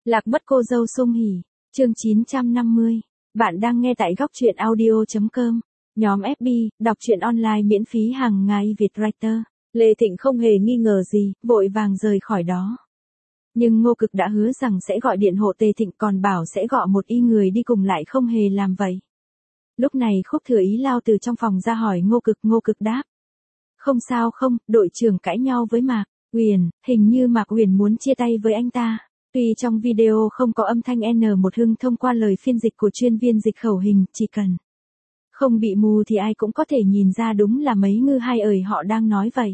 Lạc mất cô dâu Sung Hỉ, chương 950. Bạn đang nghe tại góc truyện audio.com. Nhóm FB, đọc truyện online miễn phí hàng ngày Việt Writer. Lê Thịnh không hề nghi ngờ gì, vội vàng rời khỏi đó. Nhưng Ngô Cực đã hứa rằng sẽ gọi điện hộ Tề Thịnh, còn bảo sẽ gọi một y người đi cùng, lại không hề làm vậy. Lúc này Khúc Thừa Ý lao từ trong phòng ra hỏi Ngô Cực đáp. Không sao không, đội trưởng cãi nhau với Mạc Huyền, hình như Mạc Huyền muốn chia tay với anh ta. Tuy trong video không có âm thanh N1 Hưng thông qua lời phiên dịch của chuyên viên dịch khẩu hình, chỉ cần không bị mù thì ai cũng có thể nhìn ra đúng là mấy ngư hai ời họ đang nói vậy.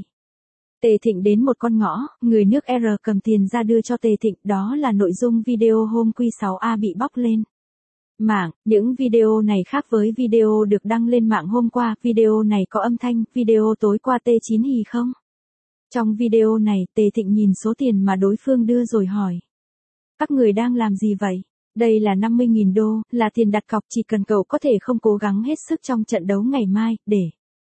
Tề Thịnh đến một con ngõ, người nước R cầm tiền ra đưa cho Tề Thịnh, đó là nội dung video hôm Q6A bị bóc lên mạng. Những video này khác với video được đăng lên mạng hôm qua, video này có âm thanh, video tối qua T9 hì không? Trong video này, Tề Thịnh nhìn số tiền mà đối phương đưa rồi hỏi. Các người đang làm gì vậy? Đây là 50.000 đô, là tiền đặt cọc, chỉ cần cậu có thể không cố gắng hết sức trong trận đấu ngày mai, để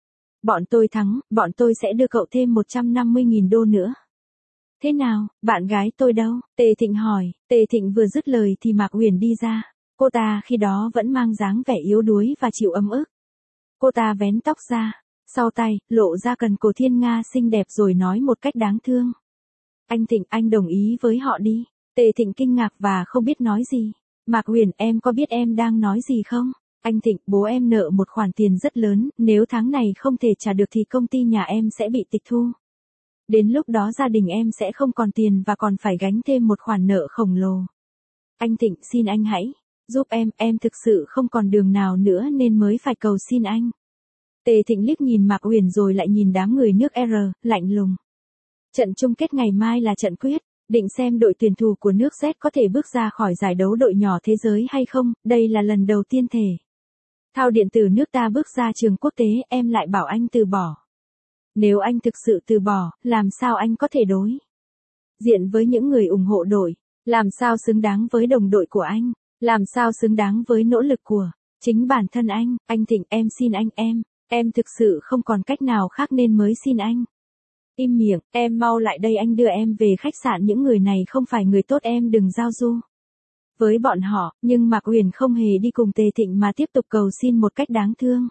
bọn tôi thắng, bọn tôi sẽ đưa cậu thêm 150.000 đô nữa. Thế nào, bạn gái tôi đâu? Tề Thịnh hỏi. Tề Thịnh vừa dứt lời thì Mạc Huyền đi ra. Cô ta khi đó vẫn mang dáng vẻ yếu đuối và chịu ấm ức. Cô ta vén tóc ra, sau tay, lộ ra cần cổ thiên nga xinh đẹp rồi nói một cách đáng thương. Anh Thịnh, anh đồng ý với họ đi. Tề Thịnh kinh ngạc và không biết nói gì. Mạc Huyền, em có biết em đang nói gì không? Anh Thịnh, bố em nợ một khoản tiền rất lớn, nếu tháng này không thể trả được thì công ty nhà em sẽ bị tịch thu. Đến lúc đó gia đình em sẽ không còn tiền và còn phải gánh thêm một khoản nợ khổng lồ. Anh Thịnh, xin anh hãy giúp em thực sự không còn đường nào nữa nên mới phải cầu xin anh. Tề Thịnh liếc nhìn Mạc Huyền rồi lại nhìn đám người nước R, lạnh lùng. Trận chung kết ngày mai là trận quyết định xem đội tuyển thủ của nước Z có thể bước ra khỏi giải đấu đội nhỏ thế giới hay không, đây là lần đầu tiên thể thao điện tử nước ta bước ra trường quốc tế, em lại bảo anh từ bỏ. Nếu anh thực sự từ bỏ, làm sao anh có thể đối diện với những người ủng hộ đội, làm sao xứng đáng với đồng đội của anh, làm sao xứng đáng với nỗ lực của chính bản thân anh. Anh Thịnh, em xin anh, em thực sự không còn cách nào khác nên mới xin anh. Im miệng, em mau lại đây, anh đưa em về khách sạn, những người này không phải người tốt, em đừng giao du với bọn họ. Nhưng Mạc Huyền không hề đi cùng Tề Thịnh mà tiếp tục cầu xin một cách đáng thương.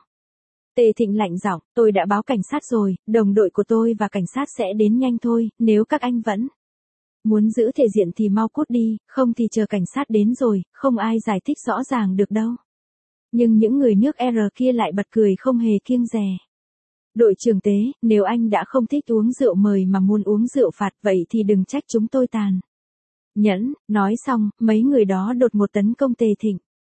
Tề Thịnh lạnh giọng, tôi đã báo cảnh sát rồi, đồng đội của tôi và cảnh sát sẽ đến nhanh thôi, nếu các anh vẫn muốn giữ thể diện thì mau cút đi, không thì chờ cảnh sát đến rồi, không ai giải thích rõ ràng được đâu. Nhưng những người nước R kia lại bật cười không hề kiêng dè. Đội trưởng Tế, nếu anh đã không thích uống rượu mời mà muốn uống rượu phạt vậy thì đừng trách chúng tôi tàn nhẫn. Nói xong, mấy người đó đột ngột tấn công Tề Thịnh.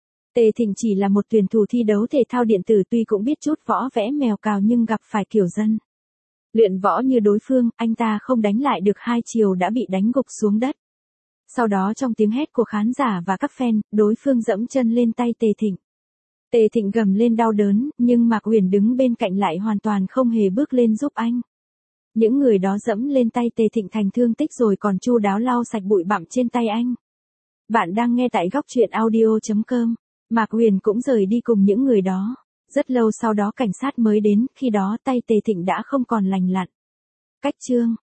Tề Thịnh chỉ là một tuyển thủ thi đấu thể thao điện tử, tuy cũng biết chút võ vẽ mèo cào nhưng gặp phải kiểu dân luyện võ như đối phương, anh ta không đánh lại được, hai chiều đã bị đánh gục xuống đất. Sau đó trong tiếng hét của khán giả và các fan, đối phương dẫm chân lên tay Tề Thịnh. Tề Thịnh gầm lên đau đớn, nhưng Mạc Huyền đứng bên cạnh lại hoàn toàn không hề bước lên giúp anh. Những người đó dẫm lên tay Tề Thịnh thành thương tích rồi còn chu đáo lau sạch bụi bặm trên tay anh. Bạn đang nghe tại góc truyện audio.com. Mạc Huyền cũng rời đi cùng những người đó. Rất lâu sau đó cảnh sát mới đến, khi đó tay Tề Thịnh đã không còn lành lặn. Cách chương